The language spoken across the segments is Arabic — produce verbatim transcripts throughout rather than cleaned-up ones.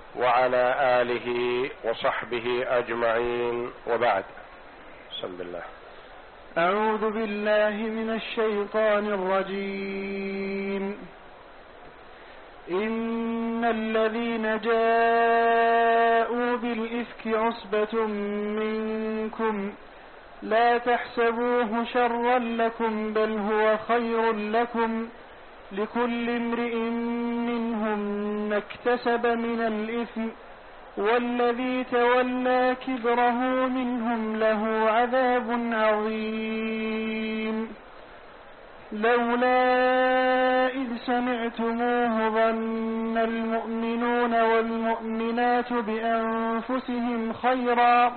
وعلى آله وصحبه أجمعين، وبعد. بسم الله. أعوذ بالله من الشيطان الرجيم. إن الذين جاءوا بالإفك عصبة منكم لا تحسبوه شرا لكم بل هو خير لكم، لكل امرئ منهم ما اكتسب من الإثم، والذي تولى كبره منهم له عذاب عظيم. لولا إذ سمعتموه ظن المؤمنون والمؤمنات بأنفسهم خيرا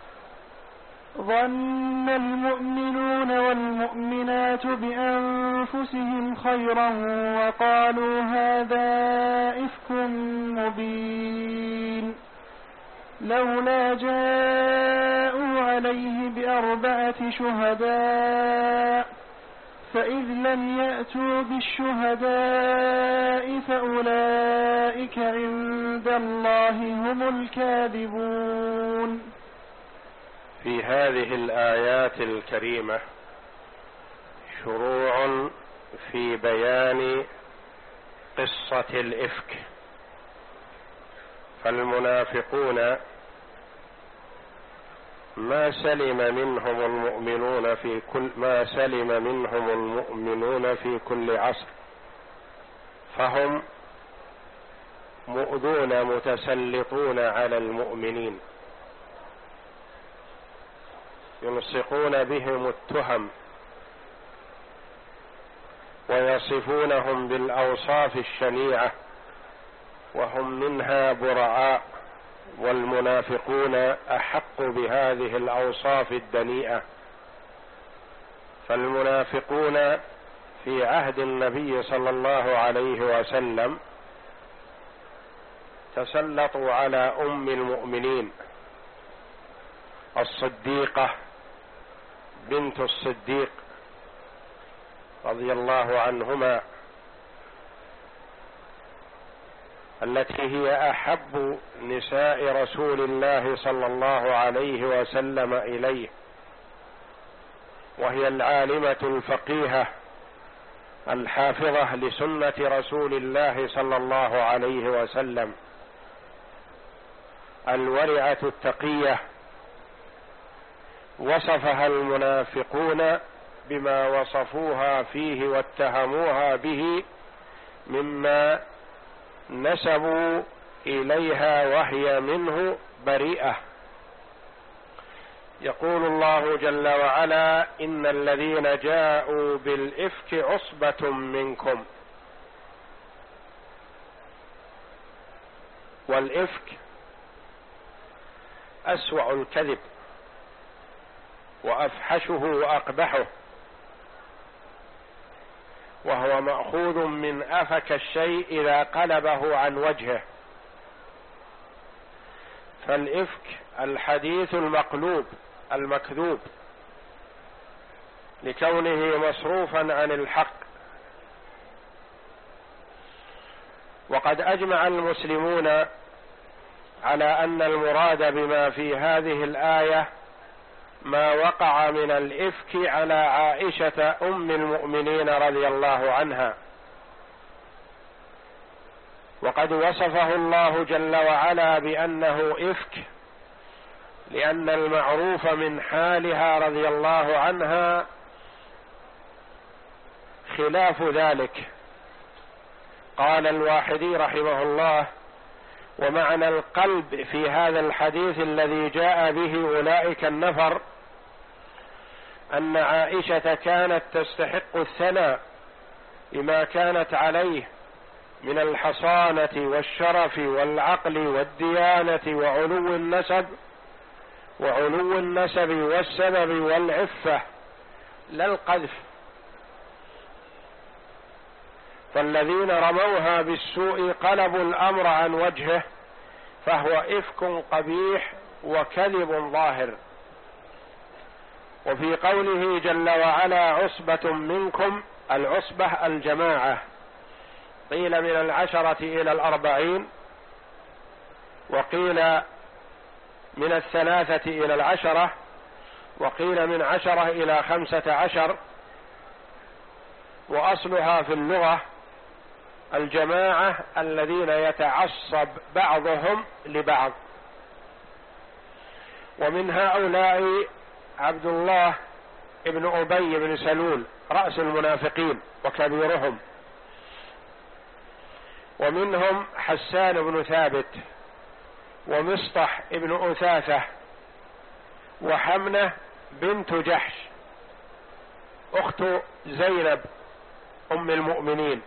ظن المؤمنون والمؤمنات بأنفسهم خيرا وقالوا هذا إفك مبين. لولا جاءوا عليه بأربعة شهداء فإذ لم يأتوا بالشهداء فأولئك عند الله هم الكاذبون. في هذه الآيات الكريمة شروع في بيان قصة الإفك. فالمنافقون ما سلم منهم المؤمنون في كل ما سلم منهم المؤمنون في كل عصر، فهم مؤذون متسلطون على المؤمنين، يلصقون بهم التهم ويصفونهم بالأوصاف الشنيعة وهم منها براء، والمنافقون أحق بهذه الأوصاف الدنيئة. فالمنافقون في عهد النبي صلى الله عليه وسلم تسلطوا على أم المؤمنين الصديقة بنت الصديق رضي الله عنهما، التي هي أحب نساء رسول الله صلى الله عليه وسلم إليه، وهي العالمة الفقيهة الحافظة لسنة رسول الله صلى الله عليه وسلم، الورعة التقية. وصفها المنافقون بما وصفوها فيه واتهموها به مما نسبوا إليها وهي منه بريئة. يقول الله جل وعلا: إن الذين جاءوا بالإفك عصبة منكم. والإفك أسوأ الكذب وأفحشه وأقبحه، وهو مأخوذ من أفك الشيء إذا قلبه عن وجهه. فالإفك الحديث المقلوب المكذوب لكونه مصروفا عن الحق. وقد أجمع المسلمون على أن المراد بما في هذه الآية ما وقع من الإفك على عائشة أم المؤمنين رضي الله عنها، وقد وصفه الله جل وعلا بأنه إفك لأن المعروف من حالها رضي الله عنها خلاف ذلك. قال الواحدي رحمه الله: ومعنى القلب في هذا الحديث الذي جاء به أولئك النفر أن عائشة كانت تستحق الثناء بما كانت عليه من الحصانة والشرف والعقل والديانة وعلو النسب وعلو النسب والسبب والعفة، لا القذف. فالذين رموها بالسوء قلبوا الأمر عن وجهه، فهو إفك قبيح وكذب ظاهر. وفي قوله جل وعلا: عصبة منكم، العصبة الجماعة، قيل من العشرة إلى الأربعين، وقيل من الثلاثة إلى العشرة، وقيل من عشرة إلى خمسة عشر. وأصلها في اللغة الجماعة الذين يتعصب بعضهم لبعض، ومن هؤلاء عبد الله ابن أبي بن سلول رأس المنافقين وكبيرهم، ومنهم حسان بن ثابت ومصطح ابن أثاثة وحمنة بنت جحش أخت زينب أم المؤمنين.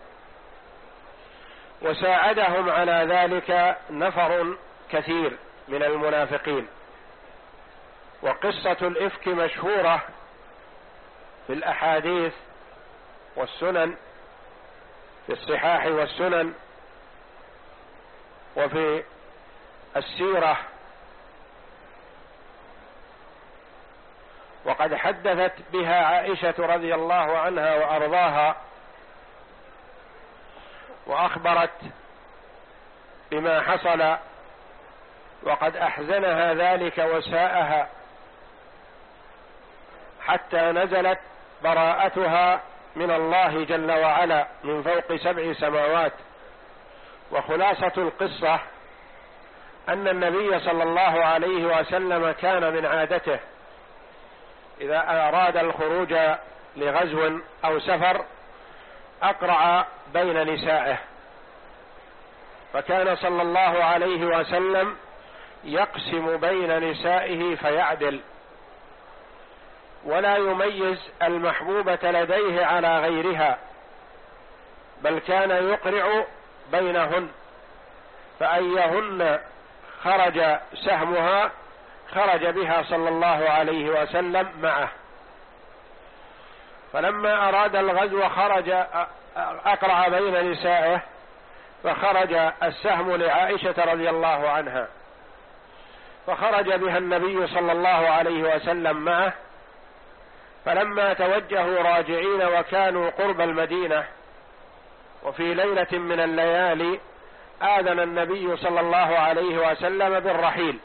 وساعدهم على ذلك نفر كثير من المنافقين. وقصة الإفك مشهورة في الأحاديث والسنن، في الصحاح والسنن وفي السيرة، وقد حدثت بها عائشة رضي الله عنها وأرضاها، وأخبرت بما حصل، وقد أحزنها ذلك وساءها حتى نزلت براءتها من الله جل وعلا من فوق سبع سماوات. وخلاصة القصة أن النبي صلى الله عليه وسلم كان من عادته إذا أراد الخروج لغزو أو سفر أقرع بين نسائه، فكان صلى الله عليه وسلم يقسم بين نسائه فيعدل، ولا يميز المحبوبة لديه على غيرها، بل كان يقرع بينهن، فأيهن خرج سهمها خرج بها صلى الله عليه وسلم معه. فلما أراد الغزو خرج أقرع بين نسائه، فخرج السهم لعائشة رضي الله عنها، فخرج بها النبي صلى الله عليه وسلم معه. فلما توجهوا راجعين وكانوا قرب المدينة وفي ليلة من الليالي آذن النبي صلى الله عليه وسلم بالرحيل.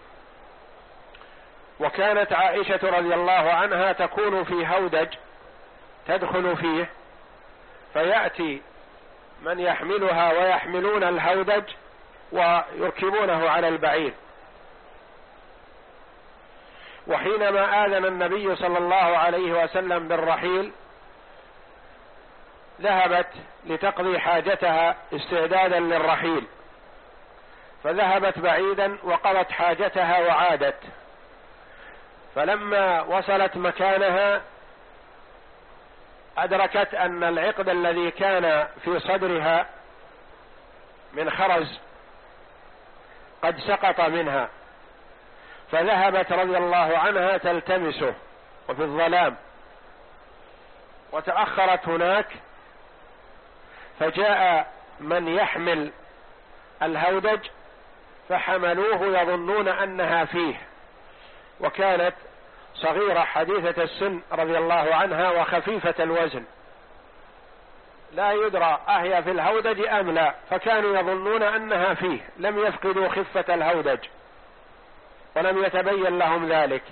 وكانت عائشة رضي الله عنها تكون في هودج تدخل فيه، فيأتي من يحملها ويحملون الهودج ويركبونه على البعير. وحينما آذن النبي صلى الله عليه وسلم بالرحيل ذهبت لتقضي حاجتها استعدادا للرحيل، فذهبت بعيدا وقضت حاجتها وعادت. فلما وصلت مكانها أدركت أن العقد الذي كان في صدرها من خرز قد سقط منها، فذهبت رضي الله عنها تلتمسه وفي الظلام، وتأخرت هناك، فجاء من يحمل الهودج فحملوه يظنون أنها فيه، وكانت صغيرة حديثة السن رضي الله عنها وخفيفة الوزن، لا يدرى أهي في الهودج أم لا، فكانوا يظنون أنها فيه، لم يفقدوا خفة الهودج ولم يتبين لهم ذلك.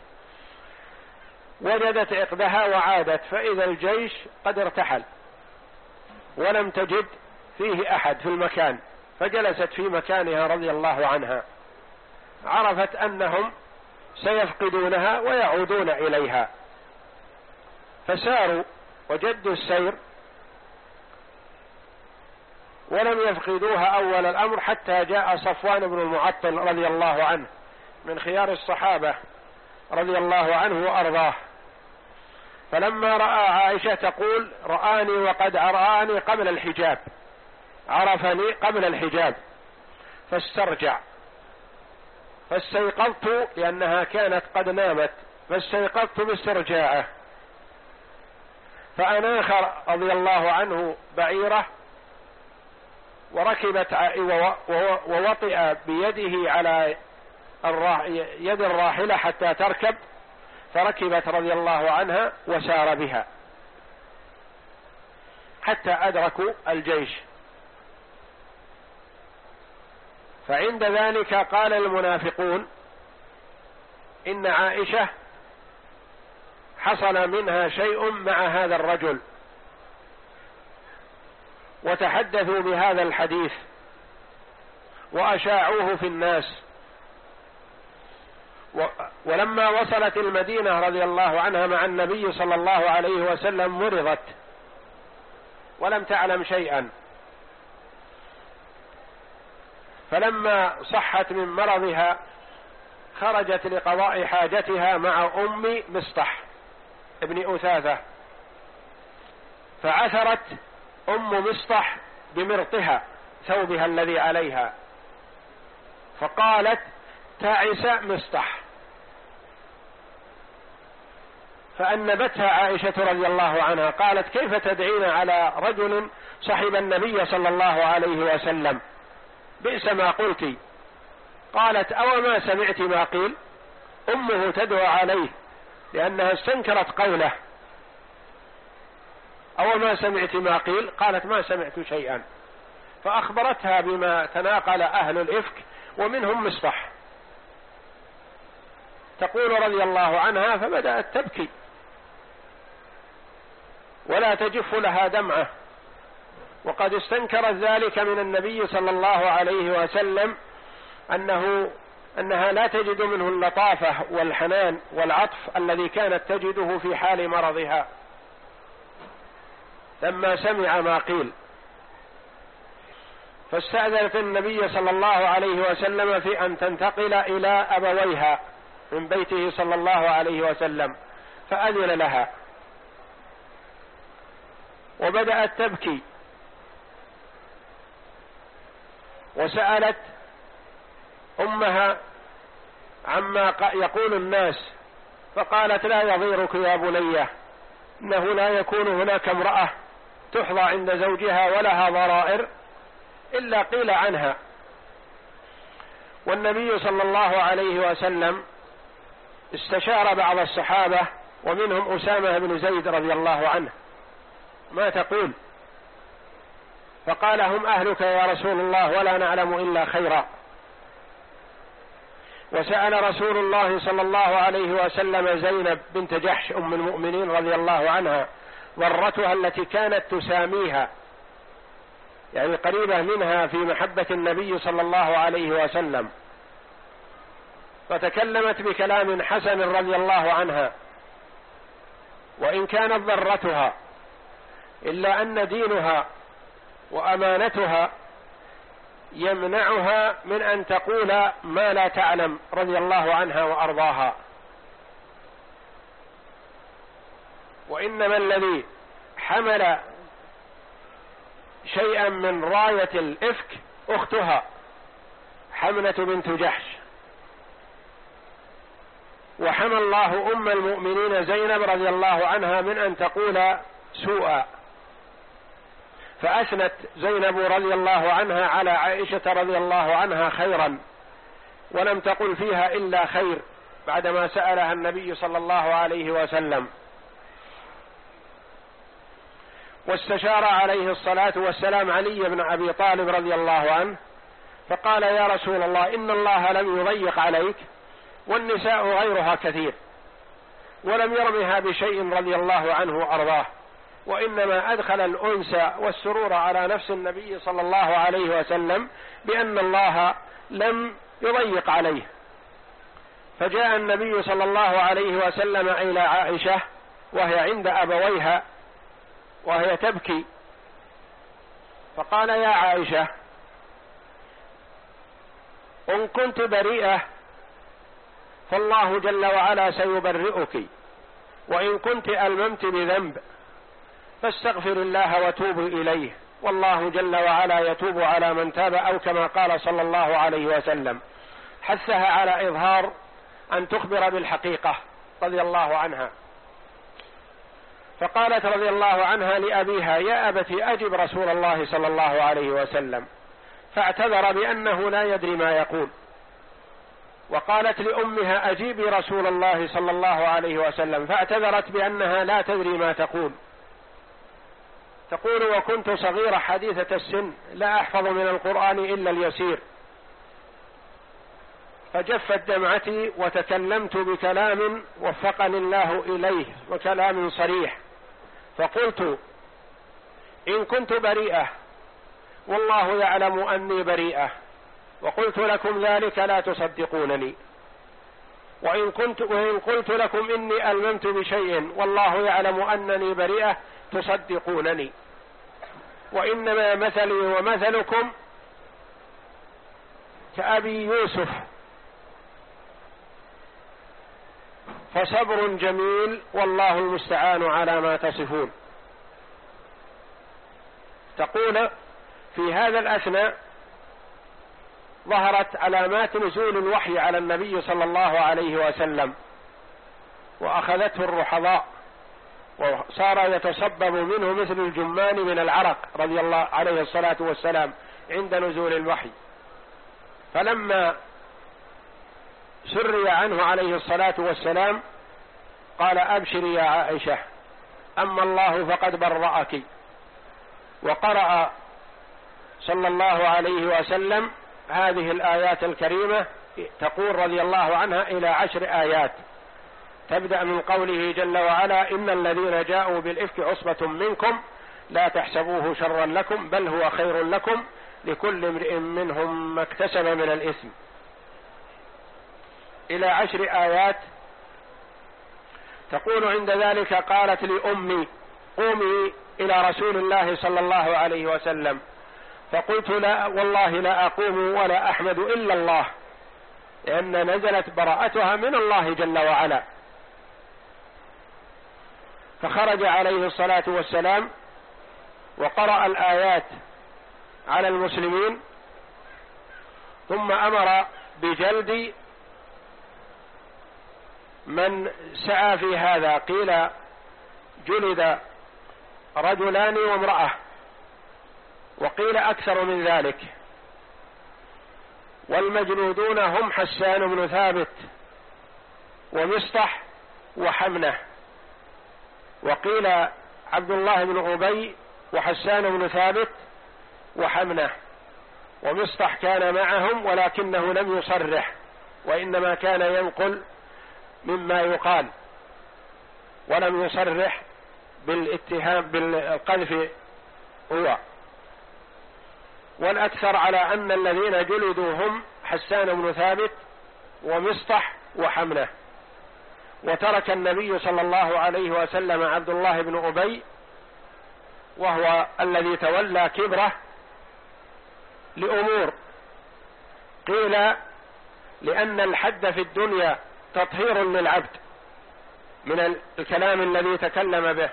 وجدت عقدها وعادت، فإذا الجيش قد ارتحل ولم تجد فيه أحد في المكان، فجلست في مكانها رضي الله عنها. عرفت أنهم سيفقدونها ويعودون إليها، فساروا وجدوا السير ولم يفقدوها أول الأمر، حتى جاء صفوان بن المعطل رضي الله عنه من خيار الصحابة رضي الله عنه وأرضاه. فلما رأى عائشة تقول رآني وقد رآني قبل الحجاب، عرفني قبل الحجاب، فاسترجع، فاستيقظت لأنها كانت قد نامت، فاستيقظت باسترجاعه، فأناخ رضي الله عنه بعيره وركبت ووطئ بيده على يد الراحلة حتى تركب، فركبت رضي الله عنها وسار بها حتى أدركوا الجيش. فعند ذلك قال المنافقون إن عائشة حصل منها شيء مع هذا الرجل، وتحدثوا بهذا الحديث وأشاعوه في الناس. ولما وصلت المدينة رضي الله عنها مع النبي صلى الله عليه وسلم مرضت ولم تعلم شيئا، فلما صحت من مرضها خرجت لقضاء حاجتها مع أم مصطح ابن أثاثة، فعثرت أم مصطح بمرطها ثوبها الذي عليها، فقالت تعس مصطح، فأنبتها عائشة رضي الله عنها قالت كيف تدعين على رجل صحب النبي صلى الله عليه وسلم، بئس ما قلت. قالت أو ما سمعت ما قيل؟ أمه تدعو عليه لأنها استنكرت قوله. أو ما سمعت ما قيل؟ قالت ما سمعت شيئا، فأخبرتها بما تناقل أهل الإفك ومنهم مصطح. تقول رضي الله عنها فبدأت تبكي ولا تجف لها دمعة، وقد استنكرت ذلك من النبي صلى الله عليه وسلم أنه أنها لا تجد منه اللطافة والحنان والعطف الذي كانت تجده في حال مرضها لما سمع ما قيل. فاستأذنت النبي صلى الله عليه وسلم في أن تنتقل إلى أبويها من بيته صلى الله عليه وسلم، فأذن لها وبدأت تبكي وسألت أمها عما يقول الناس، فقالت لا يضيرك يا بنية، إنه لا يكون هناك امرأة تحظى عند زوجها ولها ضرائر إلا قيل عنها. والنبي صلى الله عليه وسلم استشار بعض الصحابة ومنهم أسامة بن زيد رضي الله عنه ما تقول، فقال هم أهلك يا رسول الله ولا نعلم إلا خيرا. وسأل رسول الله صلى الله عليه وسلم زينب بنت جحش أم المؤمنين رضي الله عنها ضرتها التي كانت تساميها، يعني قريبة منها في محبة النبي صلى الله عليه وسلم، فتكلمت بكلام حسن رضي الله عنها، وإن كانت ضرتها إلا أن دينها وأمانتها يمنعها من أن تقول ما لا تعلم رضي الله عنها وأرضاها. وإنما الذي حمل شيئا من راية الإفك أختها حملة بنت جحش، وحمى الله أم المؤمنين زينب رضي الله عنها من أن تقول سوءا، فأثنت زينب رضي الله عنها على عائشة رضي الله عنها خيرا، ولم تقل فيها إلا خير بعدما سألها النبي صلى الله عليه وسلم. واستشار عليه الصلاة والسلام علي بن أبي طالب رضي الله عنه فقال يا رسول الله إن الله لم يضيق عليك، والنساء غيرها كثير، ولم يرمها بشيء رضي الله عنه وأرضاه، وإنما أدخل الأنس والسرور على نفس النبي صلى الله عليه وسلم بأن الله لم يضيق عليه. فجاء النبي صلى الله عليه وسلم إلى عائشة وهي عند أبويها وهي تبكي، فقال يا عائشة إن كنت بريئة فالله جل وعلا سيبرئك، وإن كنت ألممت بذنب فاستغفر الله وتوب إليه، والله جل وعلا يتوب على من تاب، أو كما قال صلى الله عليه وسلم. حثها على إظهار أن تخبر بالحقيقة رضي الله عنها. فقالت رضي الله عنها لأبيها يا أبت أجب رسول الله صلى الله عليه وسلم، فاعتذر بأنه لا يدري ما يقول. وقالت لأمها أجيبي رسول الله صلى الله عليه وسلم، فاعتذرت بأنها لا تدري ما تقول. تقول وكنت صغيرة حديثة السن لا أحفظ من القرآن إلا اليسير، فجفت دمعتي وتكلمت بكلام وفقني الله إليه وكلام صريح، فقلت إن كنت بريئة والله يعلم أني بريئة وقلت لكم ذلك لا تصدقونني، وإن كنت وإن قلت لكم إني ألممت بشيء والله يعلم أنني بريئة تصدقونني، وإنما مثلي ومثلكم كأبي يوسف فصبر جميل والله المستعان على ما تصفون. تقول في هذا الأثناء ظهرت علامات نزول الوحي على النبي صلى الله عليه وسلم، وأخذته الرحضاء وصار يتصبب منه مثل الجمان من العرق رضي الله عليه الصلاة والسلام عند نزول الوحي. فلما سري عنه عليه الصلاة والسلام قال أبشري يا عائشة أما الله فقد برأك، وقرأ صلى الله عليه وسلم هذه الآيات الكريمة تقول رضي الله عنها إلى عشر آيات، تبدأ من قوله جل وعلا إن الذين جاءوا بالإفك عصبة منكم لا تحسبوه شرا لكم بل هو خير لكم لكل امرئ منهم ما اكتسب من الإثم، إلى عشر آيات. تقول عند ذلك قالت لأمي قومي إلى رسول الله صلى الله عليه وسلم، فقلت لا والله لا أقوم ولا أحمد إلا الله، لأن نزلت براءتها من الله جل وعلا. فخرج عليه الصلاة والسلام وقرأ الآيات على المسلمين، ثم أمر بجلد من سعى في هذا، قيل جلد رجلان وامرأة، وقيل أكثر من ذلك، والمجلودون هم حسان بن ثابت ومصطح وحمنة، وقيل عبد الله بن أبي وحسان بن ثابت وحمنة، ومصطح كان معهم ولكنه لم يصرح وإنما كان ينقل مما يقال ولم يصرح بالاتهام بالقذف هو. والأكثر على أن الذين جلدوا هم حسان بن ثابت ومصطح وحمنة، وترك النبي صلى الله عليه وسلم عبد الله بن أبي وهو الذي تولى كبره لأمور، قيل لأن الحد في الدنيا تطهير للعبد من الكلام الذي تكلم به،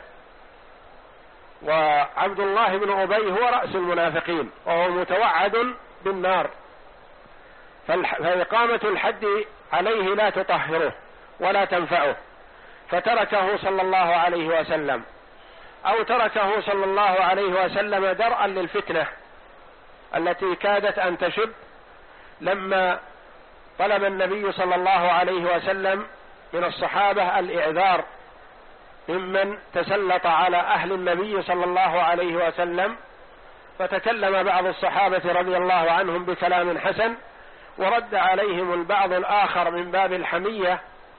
وعبد الله بن أبي هو رأس المنافقين وهو متوعد بالنار، فإقامة الحد عليه لا تطهره ولا تنفعه، فتركه صلى الله عليه وسلم، أو تركه صلى الله عليه وسلم درءا للفتنة التي كادت أن تشب لما طلب النبي صلى الله عليه وسلم من الصحابة الإعذار ممن تسلط على أهل النبي صلى الله عليه وسلم، فتكلم بعض الصحابة رضي الله عنهم بكلام حسن، ورد عليهم البعض الآخر من باب الحمية،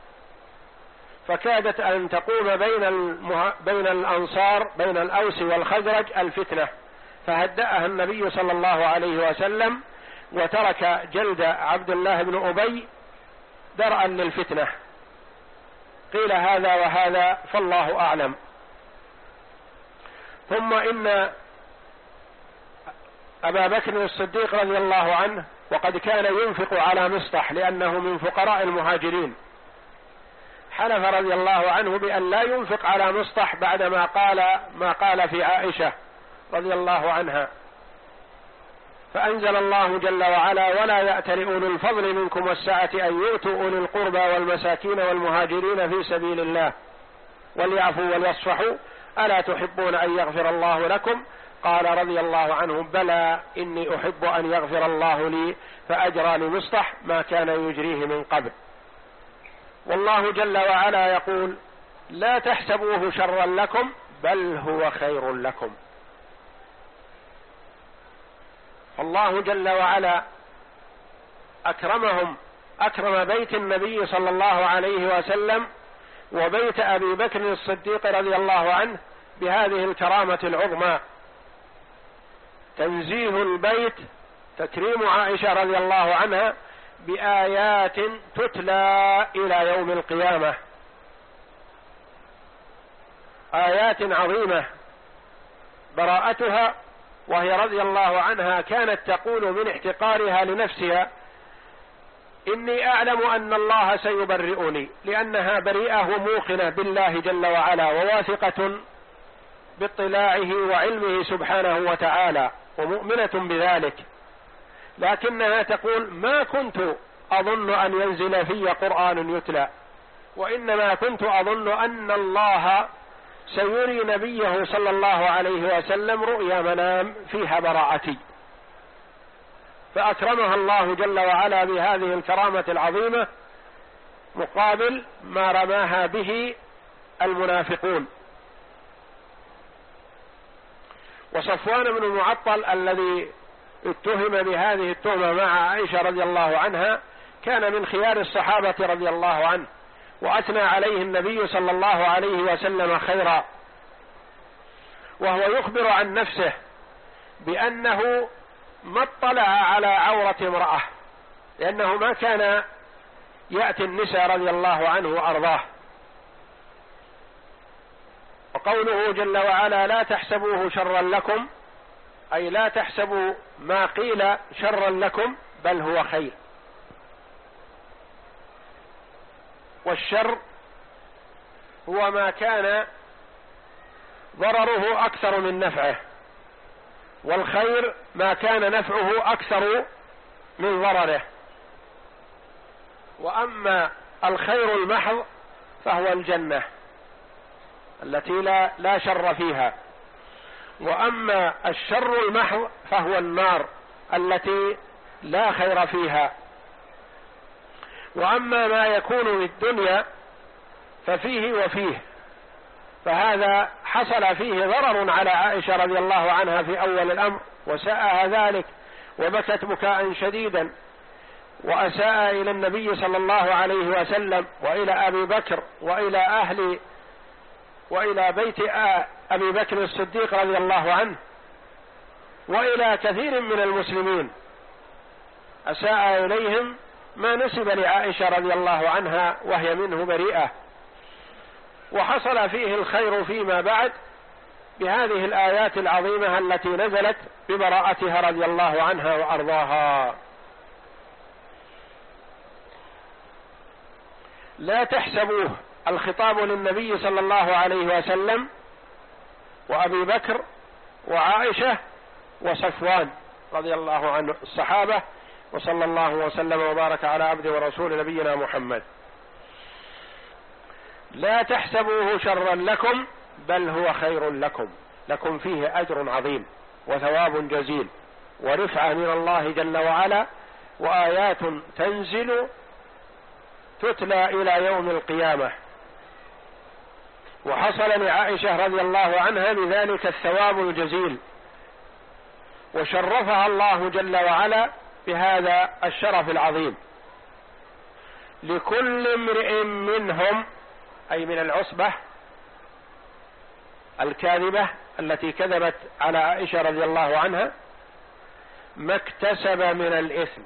فكادت أن تقوم بين المه... بين الأنصار بين الأوس والخزرج الفتنة، فهدأها النبي صلى الله عليه وسلم وترك جلد عبد الله بن أبي درءا للفتنة. قيل هذا وهذا فالله أعلم. ثم إن أبا بكر الصديق رضي الله عنه وقد كان ينفق على مصطح لأنه من فقراء المهاجرين، حلف رضي الله عنه بأن لا ينفق على مصطح بعدما قال ما قال في عائشة رضي الله عنها، فأنزل الله جل وعلا ولا يأتل أولو الفضل منكم والسعة أن يؤتوا أولي القربى والمساكين والمهاجرين في سبيل الله وليعفوا وليصفحوا ألا تحبون أن يغفر الله لكم؟ قال رضي الله عنه بلى إني أحب أن يغفر الله لي، فأجرى لمصطح ما كان يجريه من قبل. والله جل وعلا يقول لا تحسبوه شرا لكم بل هو خير لكم. الله جل وعلا أكرمهم أكرم بيت النبي صلى الله عليه وسلم وبيت أبي بكر الصديق رضي الله عنه بهذه الكرامة العظمى، تنزيه البيت، تكريم عائشة رضي الله عنها بآيات تتلى إلى يوم القيامة، آيات عظيمة، براءتها، وهي رضي الله عنها كانت تقول من احتقارها لنفسها: إني أعلم أن الله سيبرئني، لأنها بريئة وموقنة بالله جل وعلا وواثقة باطلاعه وعلمه سبحانه وتعالى ومؤمنة بذلك، لكنها تقول: ما كنت أظن أن ينزل في قرآن يتلى، وإنما كنت أظن أن الله سيري نبيه صلى الله عليه وسلم رؤيا منام فيها براءتي. فأكرمها الله جل وعلا بهذه الكرامة العظيمة مقابل ما رماها به المنافقون. وصفوان بن المعطل الذي اتهم بهذه التهمة مع عائشة رضي الله عنها كان من خيار الصحابة رضي الله عنه، وأثنى عليه النبي صلى الله عليه وسلم خيرا، وهو يخبر عن نفسه بأنه ما اطلع على عورة امرأة، لأنه ما كان يأتي النساء رضي الله عنه وأرضاه. وقوله جل وعلا: لا تحسبوه شرا لكم، أي لا تحسبوا ما قيل شرا لكم بل هو خير. والشر هو ما كان ضرره أكثر من نفعه، والخير ما كان نفعه أكثر من ضرره. وأما الخير المحض فهو الجنة التي لا, لا شر فيها، وأما الشر المحض فهو النار التي لا خير فيها. وأما ما يكون في الدنيا ففيه وفيه، فهذا حصل فيه ضرر على عائشة رضي الله عنها في أول الأمر وساءها ذلك، وبكت بكاء شديدا، وأساء إلى النبي صلى الله عليه وسلم وإلى أبي بكر وإلى أهل وإلى بيت أبي بكر الصديق رضي الله عنه وإلى كثير من المسلمين، أساء إليهم ما نسب لعائشة رضي الله عنها وهي منه بريئة. وحصل فيه الخير فيما بعد بهذه الآيات العظيمة التي نزلت ببراءتها رضي الله عنها وأرضاها. لا تحسبوه، الخطاب للنبي صلى الله عليه وسلم وأبي بكر وعائشة وصفوان رضي الله عنه الصحابة، وصلى الله وسلم وبارك على عبده ورسول نبينا محمد. لا تحسبوه شرا لكم بل هو خير لكم، لكم فيه أجر عظيم وثواب جزيل ورفعة من الله جل وعلا، وآيات تنزل تتلى إلى يوم القيامة. وحصل لعائشة رضي الله عنها بذلك الثواب الجزيل، وشرفها الله جل وعلا بهذا الشرف العظيم. لكل امرئ منهم، أي من العصبة الكاذبة التي كذبت على عائشة رضي الله عنها، ما اكتسب من الإثم.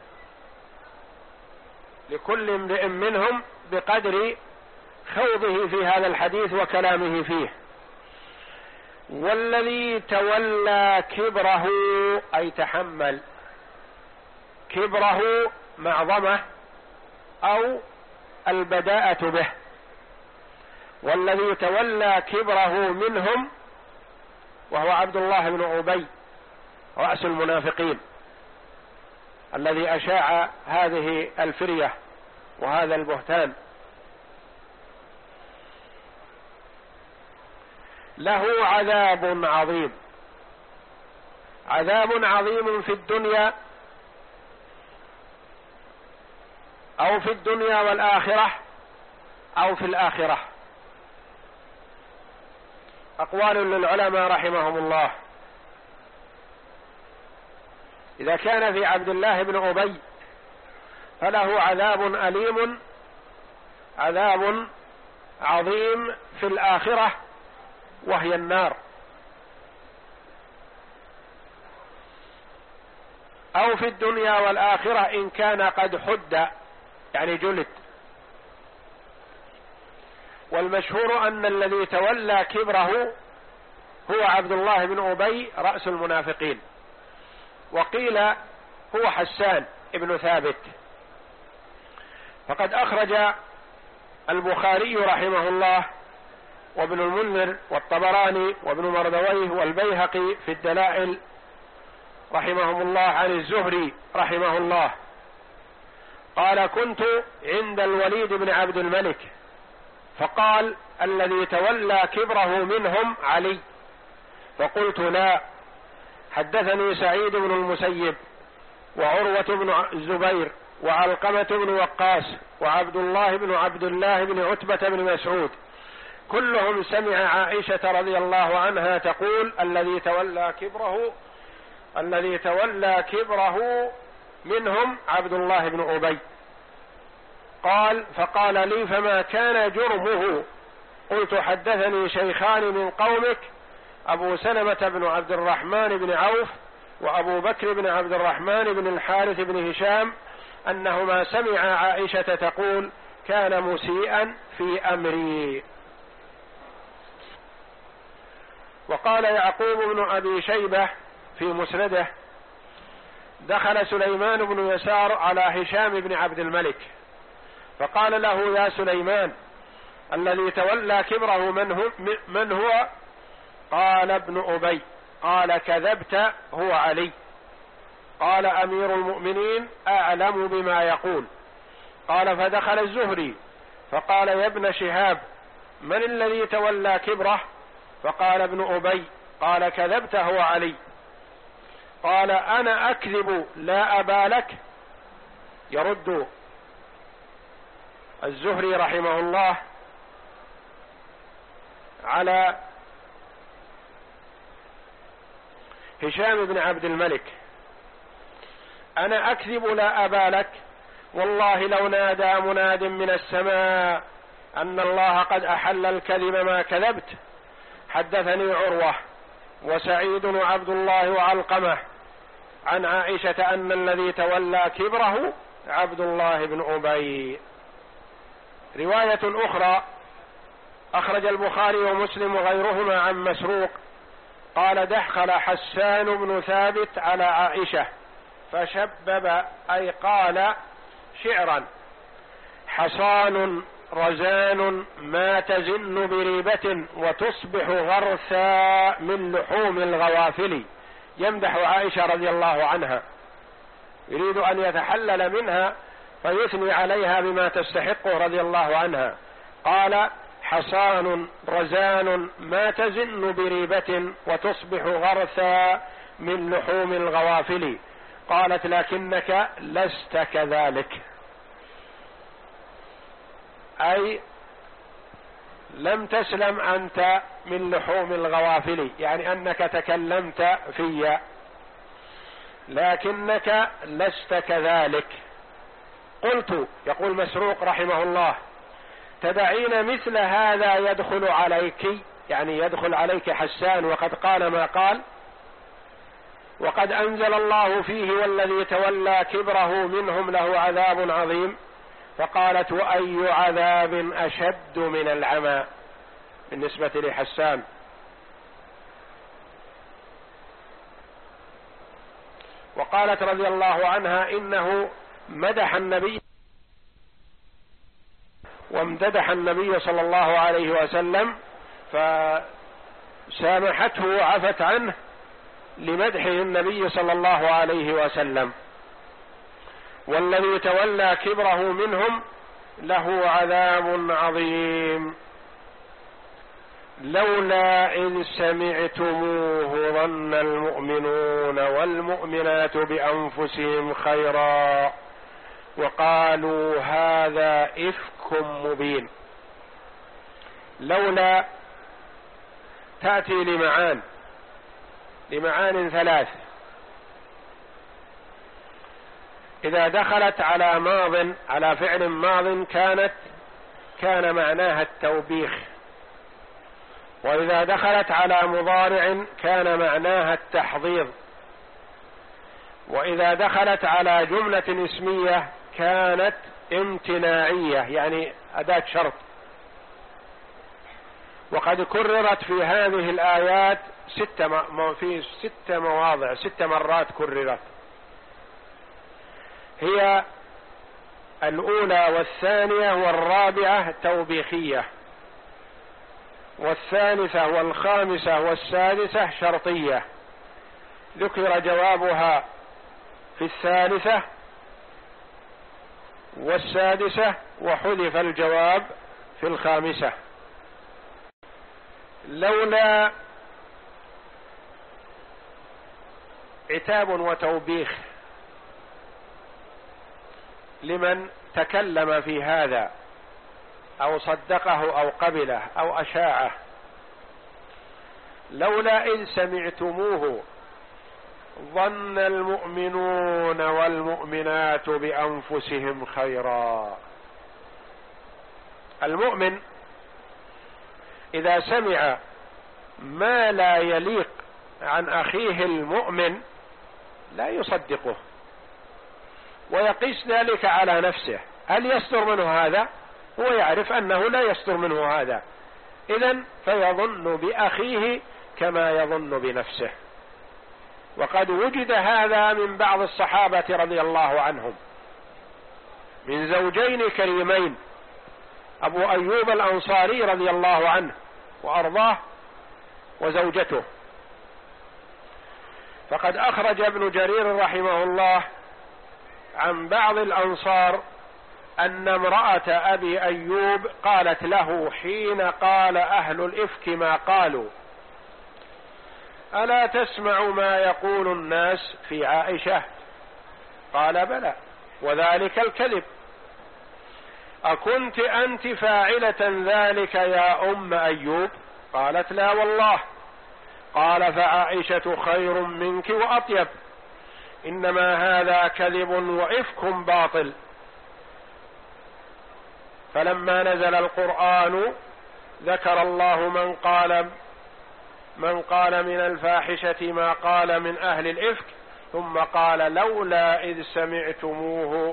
لكل امرئ منهم بقدر خوضه في هذا الحديث وكلامه فيه. والذي تولى كبره، أي تحمل كبره معظمه أو البداءة به، والذي تولى كبره منهم وهو عبد الله بن أبي رأس المنافقين الذي أشاع هذه الفرية وهذا البهتان، له عذاب عظيم، عذاب عظيم في الدنيا أو في الدنيا والآخرة أو في الآخرة. أقوال للعلماء رحمهم الله. إذا كان في عبد الله بن أبي فله عذاب أليم، عذاب عظيم في الآخرة وهي النار، أو في الدنيا والآخرة إن كان قد حد يعني جلد. والمشهور أن الذي تولى كبره هو عبد الله بن أبي رأس المنافقين، وقيل هو حسان ابن ثابت. فقد أخرج البخاري رحمه الله وابن المنذر والطبراني وابن مردويه والبيهقي في الدلائل رحمهم الله عن الزهري رحمه الله قال: كنت عند الوليد بن عبد الملك فقال: الذي تولى كبره منهم علي. فقلت: لا. حدثني سعيد بن المسيب وعروة بن الزبير وعلقمة بن وقاص وعبد الله بن عبد الله بن عتبة بن مسعود كلهم سمع عائشة رضي الله عنها تقول: الذي تولى كبره الذي تولى كبره منهم عبد الله بن أبي. قال: فقال لي: فما كان جرمه؟ قلت: حدثني شيخان من قومك، أبو سلمة بن عبد الرحمن بن عوف وأبو بكر بن عبد الرحمن بن الحارث بن هشام أنهما سمع عائشة تقول: كان مسيئا في أمري. وقال يعقوب بن أبي شيبة في مسنده: دخل سليمان بن يسار على هشام بن عبد الملك فقال له: يا سليمان، الذي تولى كبره من هو, من هو؟ قال: ابن أبي. قال: كذبت، هو علي. قال: أمير المؤمنين أعلم بما يقول. قال: فدخل الزهري فقال: يا ابن شهاب، من الذي تولى كبره؟ فقال: ابن أبي. قال: كذبت، هو علي. قال: أنا أكذب لا أبا لك؟ يرد الزهري رحمه الله على هشام بن عبد الملك: أنا أكذب لا أبا لك؟ والله لو نادى مناد من السماء أن الله قد أحل الكذب ما كذبت. حدثني عروة وسعيد وعبد الله وعلقمة عن عائشة أن الذي تولى كبره عبد الله بن أبي. رواية أخرى أخرج البخاري ومسلم وغيرهما عن مسروق قال: دخل حسان بن ثابت على عائشة فشبب، أي قال شعرا: حصان رزان ما تزن بريبة وتصبح غرثا من لحوم الغوافل. يمدح عائشة رضي الله عنها، يريد أن يتحلل منها فيثني عليها بما تستحقه رضي الله عنها. قال: حصان رزان ما تزن بريبة وتصبح غرثا من لحوم الغوافل. قالت: لكنك لست كذلك، أي لم تسلم أنت من لحوم الغوافل، يعني أنك تكلمت في، لكنك لست كذلك. قلت، يقول مسروق رحمه الله: تدعين مثل هذا يدخل عليك، يعني يدخل عليك حسان وقد قال ما قال، وقد أنزل الله فيه: والذي تولى كبره منهم له عذاب عظيم. فقالت: وأي عذاب أشد من العمى بالنسبة لحسان. وقالت رضي الله عنها: إنه مدح النبي وامتدح النبي صلى الله عليه وسلم فسامحته وعفت عنه لمدحه النبي صلى الله عليه وسلم. والذي تولى كبره منهم له عذاب عظيم. لولا إذ سمعتموه ظن المؤمنون والمؤمنات بأنفسهم خيرا وقالوا هذا إفك مبين. لولا تأتي لمعان لمعان ثلاث: إذا دخلت على ماض على فعل ماض كانت كان معناها التوبيخ، وإذا دخلت على مضارع كان معناها التحضير، وإذا دخلت على جملة اسمية كانت امتناعية يعني أداة شرط. وقد كررت في هذه الآيات ست م... في ست مواضع ست مرات كررت، هي الأولى والثانية والرابعة توبيخية، والثالثة والخامسة والسادسة شرطية، ذكر جوابها في الثالثة والسادسة وحذف الجواب في الخامسة. لولا عتاب وتوبيخ لمن تكلم في هذا أو صدقه أو قبله أو أشاعه، لولا إذ سمعتموه ظن المؤمنون والمؤمنات بأنفسهم خيرا. المؤمن إذا سمع ما لا يليق عن أخيه المؤمن لا يصدقه ويقيس ذلك على نفسه، هل يصدر منه هذا؟ هو يعرف أنه لا يصدر منه هذا، إذن فيظن بأخيه كما يظن بنفسه. وقد وجد هذا من بعض الصحابة رضي الله عنهم، من زوجين كريمين، أبو أيوب الأنصاري رضي الله عنه وأرضاه وزوجته. فقد أخرج ابن جرير رحمه الله عن بعض الأنصار أن امرأة أبي أيوب قالت له حين قال أهل الإفك ما قالوا: ألا تسمع ما يقول الناس في عائشة؟ قال: بلى، وذلك الكذب. أكنت أنت فاعلة ذلك يا أم أيوب؟ قالت: لا والله. قال: فعائشة خير منك وأطيب، إنما هذا كذب وإفك باطل. فلما نزل القرآن ذكر الله من قال من قال من الفاحشة ما قال من أهل الإفك، ثم قال: لولا إذ سمعتموه،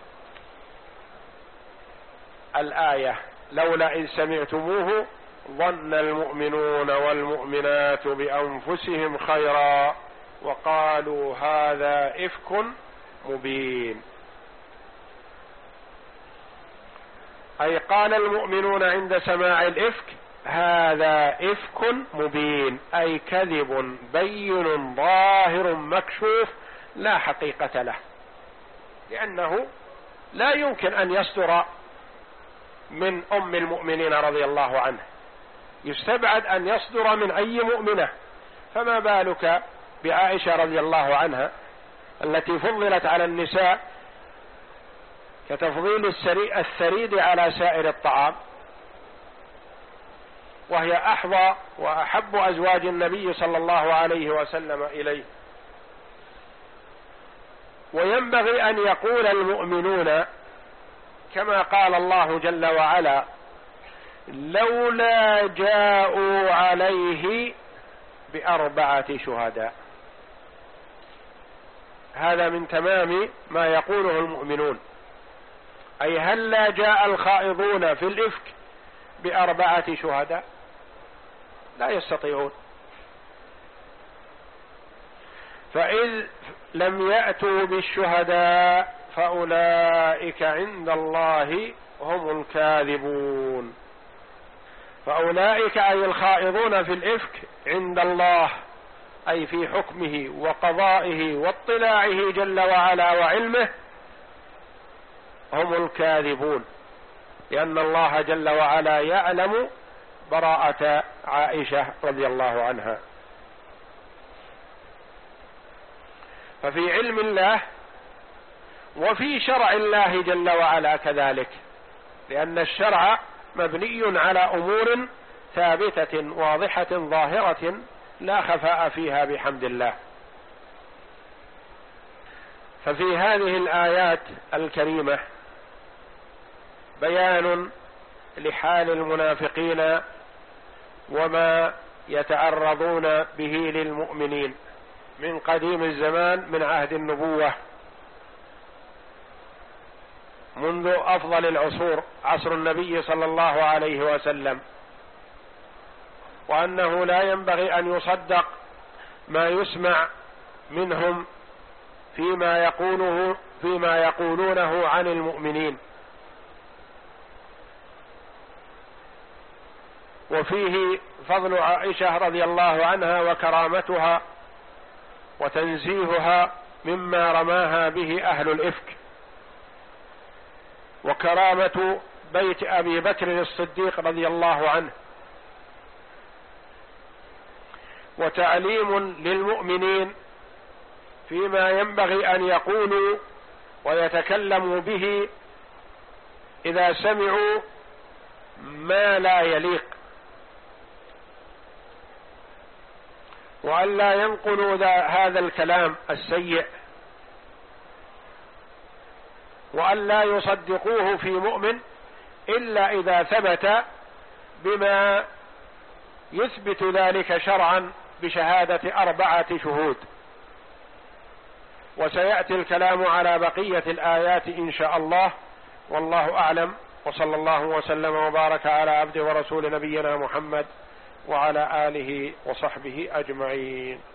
الآية لولا إذ سمعتموه ظن المؤمنون والمؤمنات بأنفسهم خيرا وقالوا هذا إفك مبين. أي قال المؤمنون عند سماع الإفك هذا إفك مبين، أي كذب بين ظاهر مكشوف لا حقيقة له، لأنه لا يمكن أن يصدر من أم المؤمنين رضي الله عنه، يستبعد أن يصدر من أي مؤمنة، فما بالك بعائشة رضي الله عنها التي فضلت على النساء كتفضيل الثريد على سائر الطعام، وهي أحظى وأحب أزواج النبي صلى الله عليه وسلم إليه. وينبغي أن يقول المؤمنون كما قال الله جل وعلا: لولا جاءوا عليه بأربعة شهداء. هذا من تمام ما يقوله المؤمنون، أي هل لا جاء الخائضون في الإفك بأربعة شهداء؟ لا يستطيعون. فإذ لم يأتوا بالشهداء فأولئك عند الله هم الكاذبون. فأولئك أي الخائضون في الإفك عند الله، أي في حكمه وقضائه واطلاعه جل وعلا وعلمه، هم الكاذبون، لأن الله جل وعلا يعلم براءة عائشة رضي الله عنها. ففي علم الله وفي شرع الله جل وعلا كذلك، لأن الشرع مبني على أمور ثابتة واضحة ظاهرة لا خفاء فيها بحمد الله. ففي هذه الآيات الكريمة بيان لحال المنافقين وما يتعرضون به للمؤمنين من قديم الزمان من عهد النبوة منذ أفضل العصور عصر النبي صلى الله عليه وسلم، وأنه لا ينبغي أن يصدق ما يسمع منهم فيما يقوله فيما يقولونه عن المؤمنين. وفيه فضل عائشة رضي الله عنها وكرامتها وتنزيهها مما رماها به أهل الإفك، وكرامة بيت أبي بكر الصديق رضي الله عنه، وتعليم للمؤمنين فيما ينبغي أن يقولوا ويتكلموا به إذا سمعوا ما لا يليق، وأن لا ينقلوا هذا الكلام السيء، وأن لا يصدقوه في مؤمن إلا إذا ثبت بما يثبت ذلك شرعا بشهادة أربعة شهود. وسيأتي الكلام على بقية الآيات إن شاء الله، والله أعلم، وصلى الله وسلم وبارك على عبده ورسول نبينا محمد وعلى آله وصحبه أجمعين.